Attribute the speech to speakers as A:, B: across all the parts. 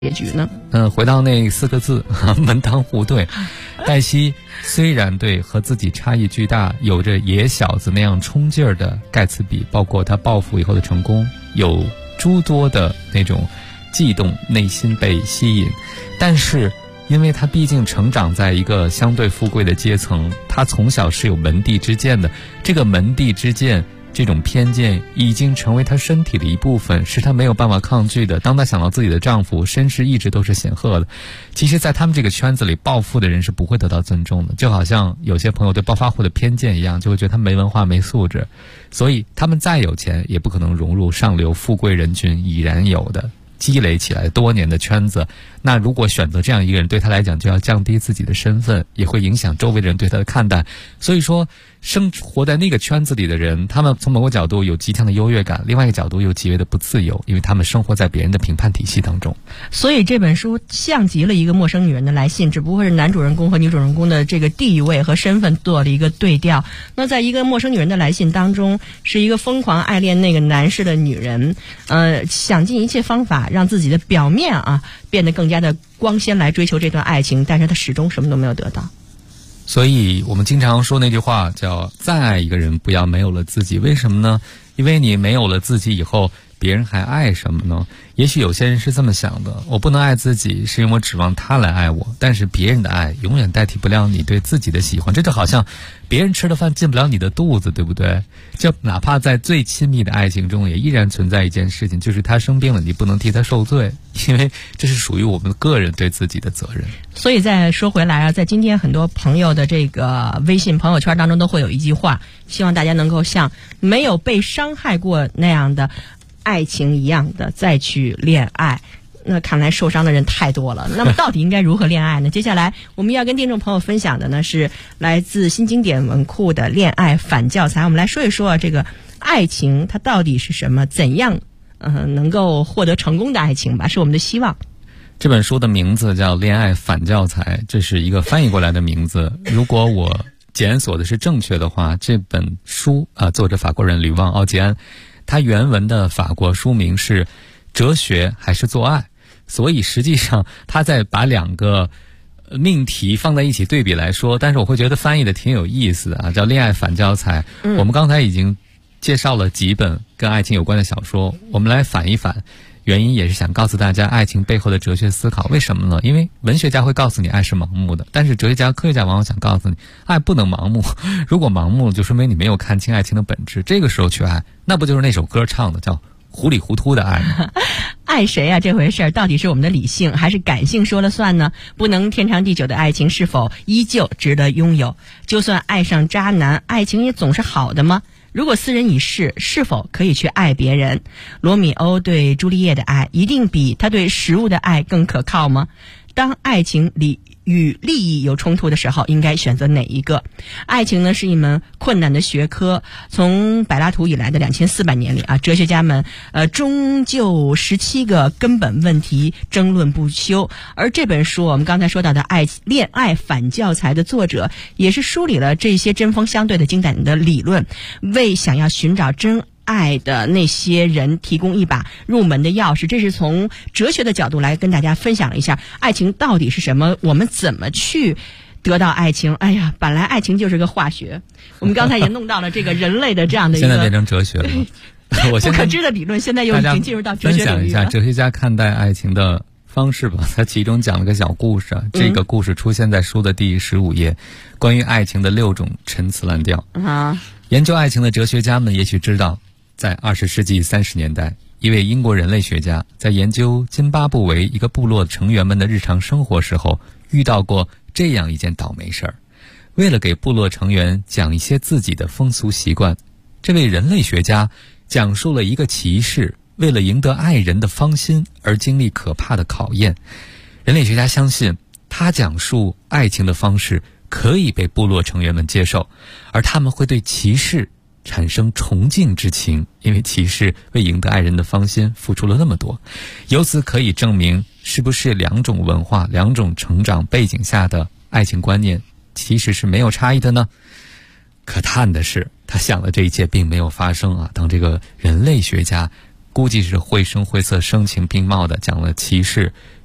A: 结局呢？
B: 回到那4个字，门当户对。黛西虽然对和自己差异巨大、有着野小子那样冲劲儿的盖茨比，包括他报复以后的成功，有诸多的那种悸动，内心被吸引，但是因为他毕竟成长在一个相对富贵的阶层，他从小是有门第之见的，这个门第之见，这种偏见已经成为她身体的一部分，是她没有办法抗拒的。当她想到自己的丈夫身世一直都是显赫的，其实在他们这个圈子里，暴富的人是不会得到尊重的，就好像有些朋友对暴发户的偏见一样，就会觉得他没文化没素质，所以他们再有钱也不可能融入上流富贵人群已然有的积累起来多年的圈子。那如果选择这样一个人，对他来讲就要降低自己的身份，也会影响周围的人对他的看待。所以说生活在那个圈子里的人，他们从某个角度有极强的优越感，另外一个角度又极为的不自由，因为他们生活在别人的评判体系当中。
A: 所以这本书像极了一个陌生女人的来信，只不过是男主人公和女主人公的这个地位和身份做了一个对调。那在一个陌生女人的来信当中，是一个疯狂爱恋那个男士的女人，想尽一切方法让自己的表面变得更加的光鲜来追求这段爱情，但是她始终什么都没有得到。
B: 所以我们经常说那句话叫再爱一个人不要没有了自己。为什么呢？因为你没有了自己以后，别人还爱什么呢？也许有些人是这么想的，我不能爱自己是因为我指望他来爱我，但是别人的爱永远代替不了你对自己的喜欢。这就好像别人吃的饭进不了你的肚子，对不对？就哪怕在最亲密的爱情中，也依然存在一件事情，就是他生病了，你不能替他受罪，因为这是属于我们个人对自己的责任。
A: 所以再说回来在今天很多朋友的这个微信朋友圈当中都会有一句话，希望大家能够像没有被伤害过那样的爱情一样的再去恋爱。那看来受伤的人太多了，那么到底应该如何恋爱呢？接下来我们要跟听众朋友分享的呢，是来自新经典文库的恋爱反教材。我们来说一说这个爱情它到底是什么，怎样能够获得成功的爱情吧，是我们的希望。
B: 这本书的名字叫恋爱反教材，这是一个翻译过来的名字。如果我检索的是正确的话，这本书作者法国人吕旺·奥吉安，他原文的法国书名是哲学还是做爱，所以实际上他在把两个命题放在一起对比来说，但是我会觉得翻译的挺有意思的叫恋爱反教材。我们刚才已经介绍了几本跟爱情有关的小说，我们来反一反，原因也是想告诉大家爱情背后的哲学思考。为什么呢？因为文学家会告诉你爱是盲目的，但是哲学家科学家往往想告诉你爱不能盲目，如果盲目就说明你没有看清爱情的本质，这个时候去爱，那不就是那首歌唱的叫糊里糊涂的爱吗？
A: 爱谁这回事到底是我们的理性还是感性说了算呢？不能天长地久的爱情是否依旧值得拥有？就算爱上渣男，爱情也总是好的吗？如果斯人已逝，是否可以去爱别人？罗密欧对朱丽叶的爱一定比他对食物的爱更可靠吗？当爱情与利益有冲突的时候，应该选择哪一个？爱情呢是一门困难的学科，从柏拉图以来的2400年里哲学家们终究17个根本问题争论不休。而这本书我们刚才说到的恋爱反教材的作者，也是梳理了这些针锋相对的经典的理论，为想要寻找真爱的那些人提供一把入门的钥匙。这是从哲学的角度来跟大家分享了一下爱情到底是什么，我们怎么去得到爱情。本来爱情就是个化学，我们刚才也弄到了这个人类的这样的一个
B: 现在变成哲学了
A: 不可知的理论，现在又已经进入到哲学领域了。
B: 分享一下哲学家看待爱情的方式吧。他其中讲了个小故事这个故事出现在书的第15页，关于爱情的6种陈词滥调研究爱情的哲学家们也许知道，在20世纪30年代，一位英国人类学家在研究津巴布韦一个部落成员们的日常生活时候，遇到过这样一件倒霉事儿。为了给部落成员讲一些自己的风俗习惯，这位人类学家讲述了一个骑士为了赢得爱人的芳心而经历可怕的考验。人类学家相信，他讲述爱情的方式可以被部落成员们接受，而他们会对骑士产生崇敬之情，因为骑士为赢得爱人的芳心付出了那么多。由此可以证明，是不是2种文化、2种成长背景下的爱情观念其实是没有差异的呢？可叹的是，他想的这一切并没有发生当这个人类学家估计是绘声绘色、声情并茂的讲了骑士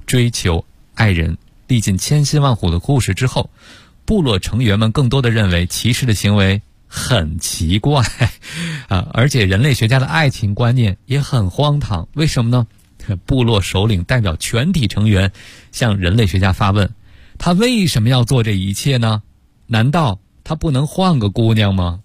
B: 追求爱人，历尽千辛万苦的故事之后，部落成员们更多的认为骑士的行为很奇怪而且人类学家的爱情观念也很荒唐。为什么呢？部落首领代表全体成员向人类学家发问，他为什么要做这一切呢？难道他不能换个姑娘吗？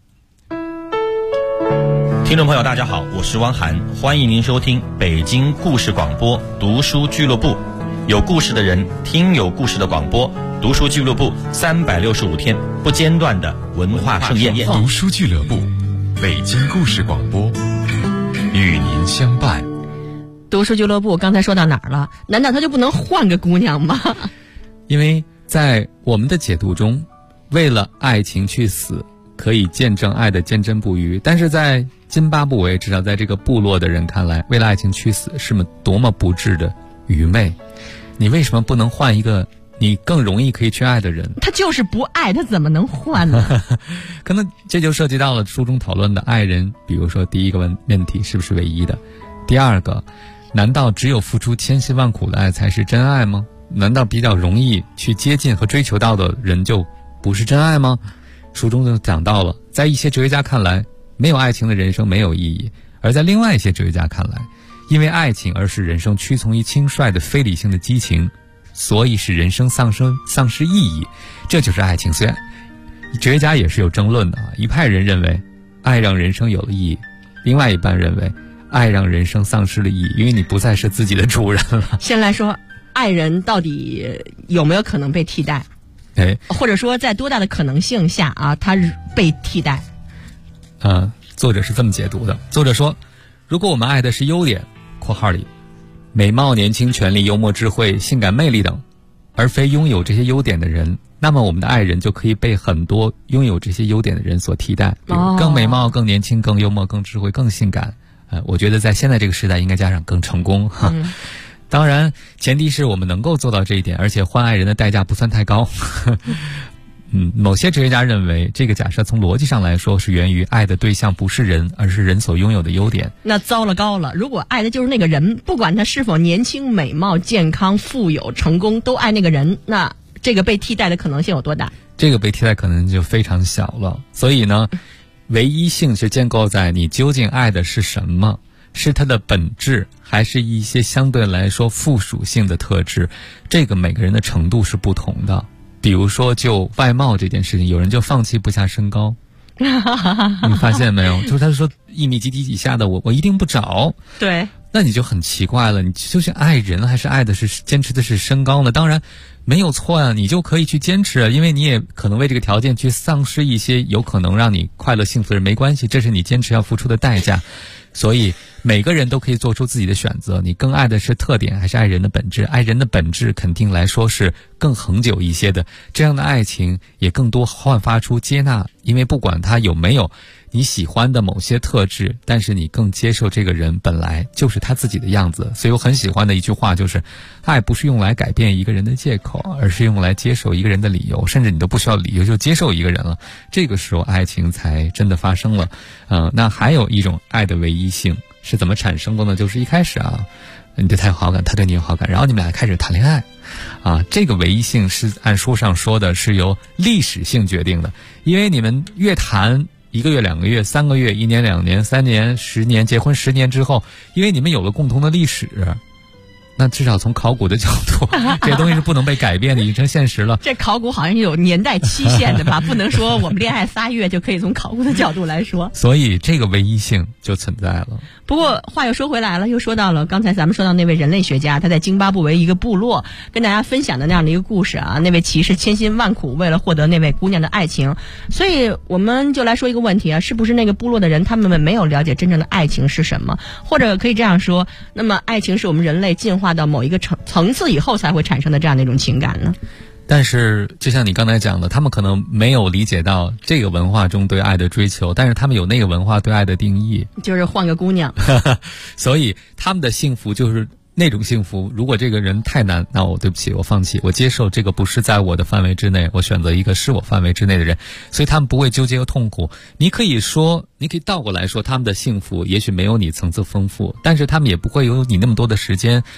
C: 听众朋友大家好，我是汪涵，欢迎您收听北京故事广播读书俱乐部，有故事的人听有故事的广播，读书俱乐部365天不间断的文化盛宴。
D: 读书俱乐部，北京故事广播，与您相伴。
A: 读书俱乐部刚才说到哪儿了？难道他就不能换个姑娘吗？
B: 因为在我们的解读中，为了爱情去死，可以见证爱的坚贞不渝，但是在津巴布韦，至少在这个部落的人看来，为了爱情去死是多么不智的愚昧。你为什么不能换一个你更容易可以去爱的人？
A: 他就是不爱，他怎么能换呢？
B: 可能这就涉及到了书中讨论的爱人，比如说第一个问题是不是唯一的，第二个，难道只有付出千辛万苦的爱才是真爱吗？难道比较容易去接近和追求到的人就不是真爱吗？书中就讲到了，在一些哲学家看来，没有爱情的人生没有意义，而在另外一些哲学家看来，因为爱情而使人生屈从于轻率的非理性的激情，所以使人生丧失意义，这就是爱情。虽然哲学家也是有争论的一派人认为爱让人生有了意义，另外一半认为爱让人生丧失了意义，因为你不再是自己的主人了。
A: 先来说爱人到底有没有可能被替代？或者说在多大的可能性下他被替代？
B: 作者是这么解读的。作者说，如果我们爱的是优点（括号里美貌、年轻、权力、幽默、智慧、性感、魅力等），而非拥有这些优点的人，那么我们的爱人就可以被很多拥有这些优点的人所替代，比如更美貌、更年轻、更幽默、更智慧、更性感。我觉得在现在这个时代应该加上更成功当然前提是我们能够做到这一点，而且换爱人的代价不算太高某些哲学家认为这个假设从逻辑上来说是源于爱的对象不是人，而是人所拥有的优点。
A: 那糟了高了，如果爱的就是那个人，不管他是否年轻、美貌、健康、富有、成功，都爱那个人，那这个被替代的可能性有多大？
B: 这个被替代可能就非常小了。所以呢，唯一性是建构在你究竟爱的是什么，是它的本质，还是一些相对来说附属性的特质，这个每个人的程度是不同的。比如说就外貌这件事情，有人就放弃不下身高你发现没有，就是他说1米几底以下的我一定不找。
A: 对，
B: 那你就很奇怪了，你究竟爱人还是爱的是坚持的是身高呢？当然没有错啊，你就可以去坚持啊，因为你也可能为这个条件去丧失一些有可能让你快乐幸福的人，没关系，这是你坚持要付出的代价。所以每个人都可以做出自己的选择，你更爱的是特点还是爱人的本质？爱人的本质肯定来说是更恒久一些的，这样的爱情也更多焕发出接纳，因为不管他有没有你喜欢的某些特质，但是你更接受这个人本来就是他自己的样子。所以我很喜欢的一句话就是，爱不是用来改变一个人的借口，而是用来接受一个人的理由，甚至你都不需要理由就接受一个人了，这个时候爱情才真的发生了。那还有一种爱的唯一性是怎么产生的呢？就是一开始你对他有好感，他对你有好感，然后你们俩开始谈恋爱这个唯一性是按书上说的是由历史性决定的，因为你们越谈1个月、2个月、3个月、1年、2年、3年、10年，结婚10年之后，因为你们有了共同的历史，那至少从考古的角度这些东西是不能被改变的，已经成现实了。
A: 这考古好像有年代期限的吧不能说我们恋爱3月就可以从考古的角度来说，
B: 所以这个唯一性就存在了。
A: 不过话又说回来了，又说到了刚才咱们说到那位人类学家，他在津巴布韦一个部落跟大家分享的那样的一个故事那位骑士千辛万苦为了获得那位姑娘的爱情。所以我们就来说一个问题是不是那个部落的人他们没有了解真正的爱情是什么？或者可以这样说，那么爱情是我们人类进化到某一个层次以后才会产生的这样的一种情感呢？
B: 但是就像你刚才讲的，他们可能没有理解到这个文化中对爱的追求，但是他们有那个文化对爱的定义，
A: 就是换个姑娘
B: 所以他们的幸福就是那种幸福，如果这个人太难，那我对不起，我放弃，我接受这个不是在我的范围之内，我选择一个是我范围之内的人，所以他们不会纠结和痛苦。你可以倒过来说，他们的幸福也许没有你层次丰富，但是他们也不会有你那么多的时间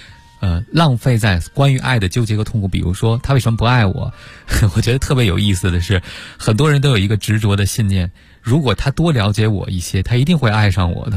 B: 浪费在关于爱的纠结和痛苦。比如说他为什么不爱我我觉得特别有意思的是，很多人都有一个执着的信念，如果他多了解我一些，他一定会爱上我的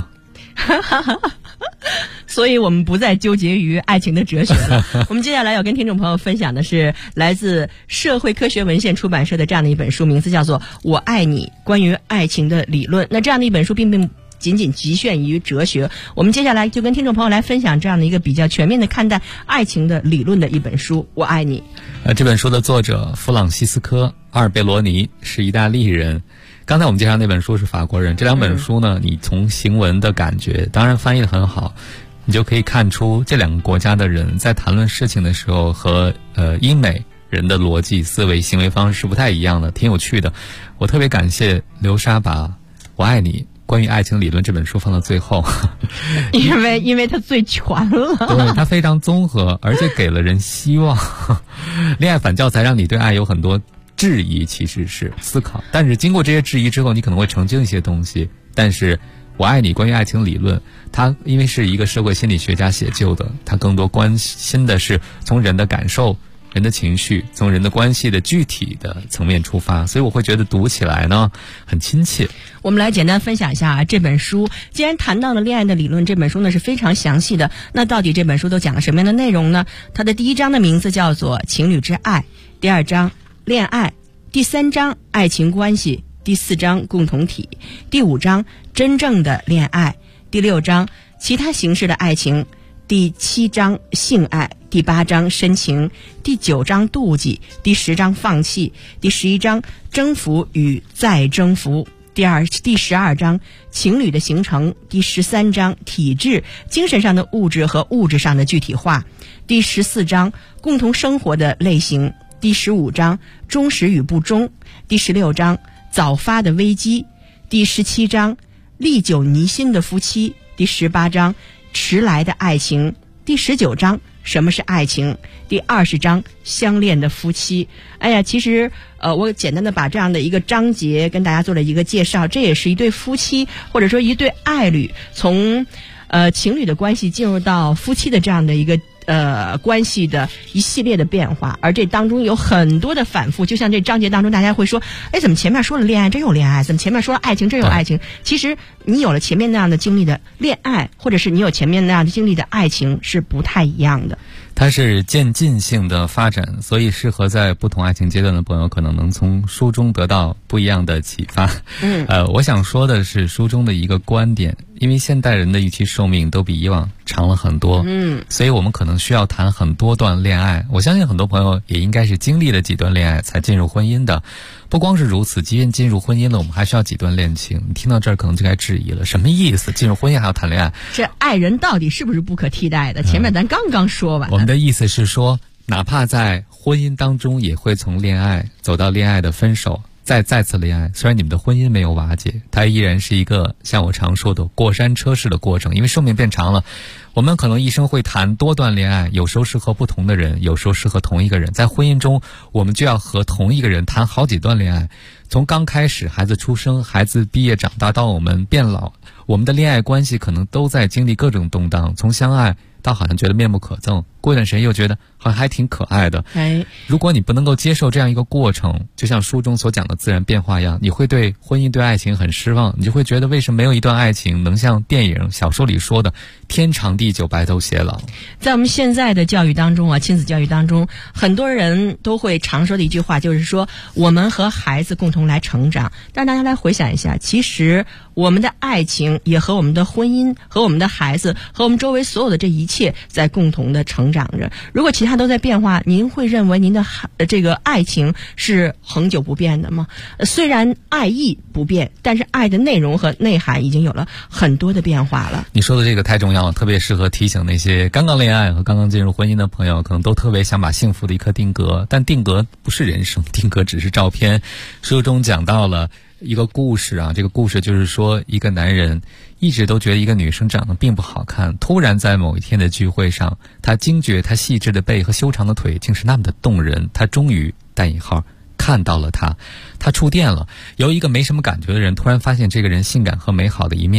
A: 所以我们不再纠结于爱情的哲学了我们接下来要跟听众朋友分享的是来自社会科学文献出版社的这样的一本书，名字叫做《我爱你：关于爱情的理论》。那这样的一本书并仅仅局限于哲学，我们接下来就跟听众朋友来分享这样的一个比较全面的看待爱情的理论的一本书《我爱你》。
B: 这本书的作者弗朗西斯科·阿尔贝罗尼是意大利人，刚才我们介绍那本书是法国人。这两本书呢，你从行文的感觉，当然翻译得很好，你就可以看出这两个国家的人在谈论事情的时候和英美人的逻辑思维行为方式是不太一样的，挺有趣的。我特别感谢刘莎把《我爱你：关于爱情理论》这本书放到最后
A: 因为它最全了
B: 对，它非常综合，而且给了人希望恋爱反教材让你对爱有很多质疑，其实是思考，但是经过这些质疑之后，你可能会澄清一些东西。但是我爱你关于爱情理论，它因为是一个社会心理学家写就的，它更多关心的是从人的感受、人的情绪，从人的关系的具体的层面出发，所以我会觉得读起来呢很亲切。
A: 我们来简单分享一下这本书。既然谈到了恋爱的理论，这本书呢是非常详细的。那到底这本书都讲了什么样的内容呢？它的第一章的名字叫做情侣之爱，第二章恋爱，第三章爱情关系，第四章共同体，第五章真正的恋爱，第六章其他形式的爱情，第七章性爱，第八章深情，第九章妒忌，第10章放弃，第11章征服与再征服，第12章情侣的形成，第13章体质，精神上的物质和物质上的具体化，第14章共同生活的类型，第15章忠实与不忠，第16章早发的危机，第17章历久弥新的夫妻，第18章迟来的爱情，第19章什么是爱情，第20章相恋的夫妻。哎呀，其实我简单的把这样的一个章节跟大家做了一个介绍，这也是一对夫妻或者说一对爱侣从情侣的关系进入到夫妻的这样的一个关系的一系列的变化，而这当中有很多的反复。就像这章节当中大家会说，哎，怎么前面说了恋爱真有恋爱，怎么前面说了爱情真有爱情。其实你有了前面那样的经历的恋爱，或者是你有前面那样的经历的爱情是不太一样的，
B: 它是渐进性的发展，所以适合在不同爱情阶段的朋友可能能从书中得到不一样的启发。我想说的是书中的一个观点，因为现代人的预期寿命都比以往长了很多，所以我们可能需要谈很多段恋爱。我相信很多朋友也应该是经历了几段恋爱才进入婚姻的。不光是如此，即便进入婚姻了，我们还需要几段恋情。你听到这儿可能就该质疑了，什么意思？进入婚姻还要谈恋爱？
A: 这爱人到底是不是不可替代的？前面咱刚刚说完。
B: 我们的意思是说，哪怕在婚姻当中也会从恋爱走到恋爱的分手，再次恋爱。虽然你们的婚姻没有瓦解，它依然是一个像我常说的过山车式的过程，因为寿命变长了，我们可能一生会谈多段恋爱，有时候适合不同的人，有时候适合同一个人。在婚姻中，我们就要和同一个人谈好几段恋爱，从刚开始孩子出生，孩子毕业长大，到我们变老，我们的恋爱关系可能都在经历各种动荡，从相爱到好像觉得面目可憎，过一段时间又觉得好像还挺可爱的。如果你不能够接受这样一个过程，就像书中所讲的自然变化一样，你会对婚姻对爱情很失望，你就会觉得为什么没有一段爱情能像电影小说里说的天长地久白头偕老。
A: 在我们现在的教育当中啊，亲子教育当中，很多人都会常说的一句话就是说，我们和孩子共同来成长。但大家来回想一下，其实我们的爱情也和我们的婚姻和我们的孩子和我们周围所有的这一切在共同的成长着。如果其他都在变化，您会认为您的这个爱情是恒久不变的吗？虽然爱意不变，但是爱的内容和内涵已经有了很多的变化了。
B: 你说的这个太重要了，特别适合提醒那些刚刚恋爱和刚刚进入婚姻的朋友，可能都特别想把幸福的一刻定格，但定格不是人生，定格只是照片。书中讲到了一个故事啊，这个故事就是说，一个男人一直都觉得一个女生长得并不好看，突然在某一天的聚会上，他惊觉她细致的背和修长的腿竟是那么的动人，他终于带引号看到了她，他触电了。由一个没什么感觉的人突然发现这个人性感和美好的一面，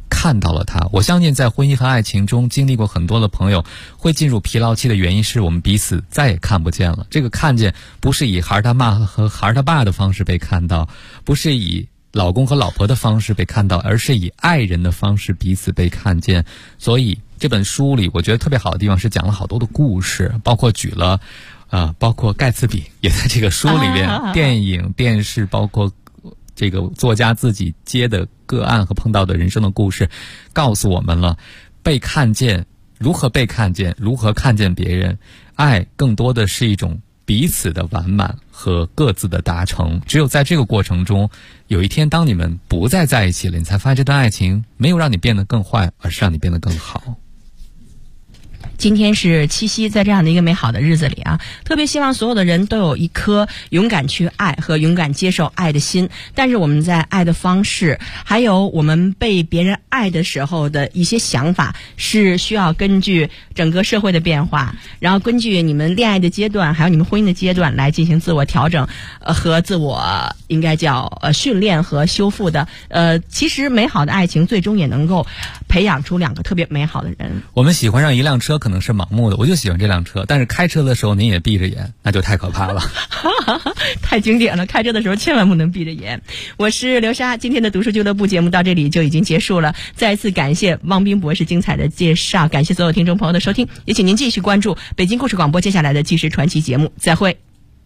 B: 看到了他。我相信在婚姻和爱情中经历过很多的朋友会进入疲劳期的原因是我们彼此再也看不见了。这个看见不是以孩儿他妈和孩儿他爸的方式被看到，不是以老公和老婆的方式被看到，而是以爱人的方式彼此被看见。所以这本书里我觉得特别好的地方是讲了好多的故事，包括举了包括盖茨比也在这个书里边，电影电视包括这个作家自己接的个案和碰到的人生的故事，告诉我们了被看见，如何被看见，如何看见别人。爱更多的是一种彼此的完满和各自的达成。只有在这个过程中，有一天当你们不再在一起了，你才发现这段爱情没有让你变得更坏，而是让你变得更好。
A: 今天是七夕，在这样的一个美好的日子里啊，特别希望所有的人都有一颗勇敢去爱和勇敢接受爱的心。但是我们在爱的方式，还有我们被别人爱的时候的一些想法，是需要根据整个社会的变化，然后根据你们恋爱的阶段，还有你们婚姻的阶段来进行自我调整，和自我应该叫训练和修复的。其实美好的爱情最终也能够培养出两个特别美好的人。
B: 我们喜欢上一辆车可能是盲目的，我就喜欢这辆车，但是开车的时候您也闭着眼，那就太可怕了。
A: 太经典了，开车的时候千万不能闭着眼。我是刘莎，今天的读书俱乐部节目到这里就已经结束了。再一次感谢汪斌博士精彩的介绍，感谢所有听众朋友的收听，也请您继续关注北京故事广播接下来的纪实传奇节目，再会。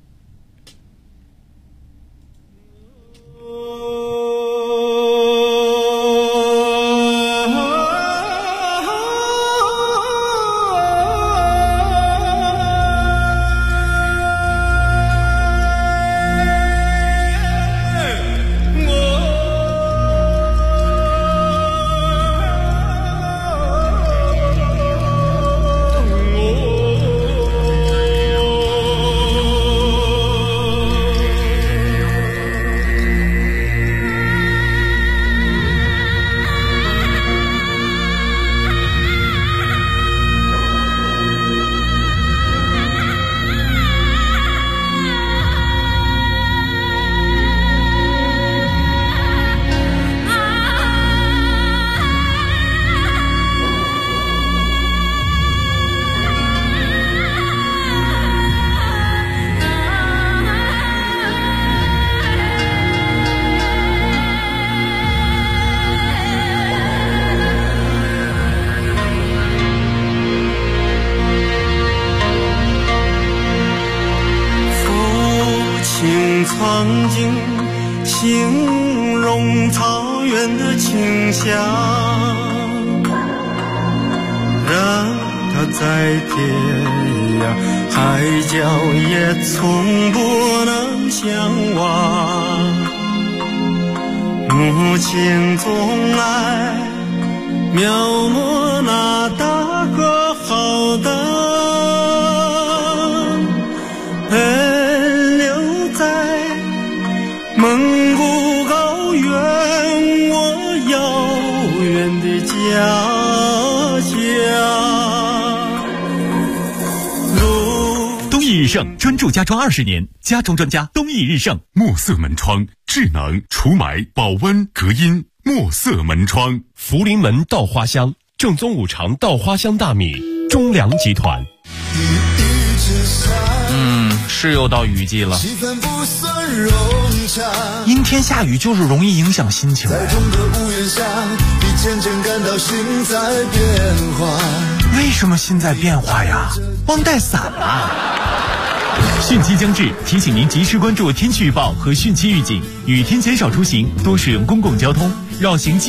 E: 曾经形容草原的清香，让它在天涯海角也从不能相忘。母亲总爱描摹那大河浩荡，奔流在蒙古高原，我遥远的家乡。
F: 东易日盛专注家装20年，家装专家东易日盛。
D: 墨色门窗，智能除霾、保温、隔音。墨色门窗，
F: 福临门稻花香，正宗五常稻花香大米，中粮集团。
G: 是又到雨季了，阴天下雨就是容易影响心情。在中的屋檐下，你渐渐感到心在变化。为什么心在变化呀？忘带伞了。
F: 汛期将至，提醒您及时关注天气预报和汛期预警，雨天减少出行，多使用公共交通，绕行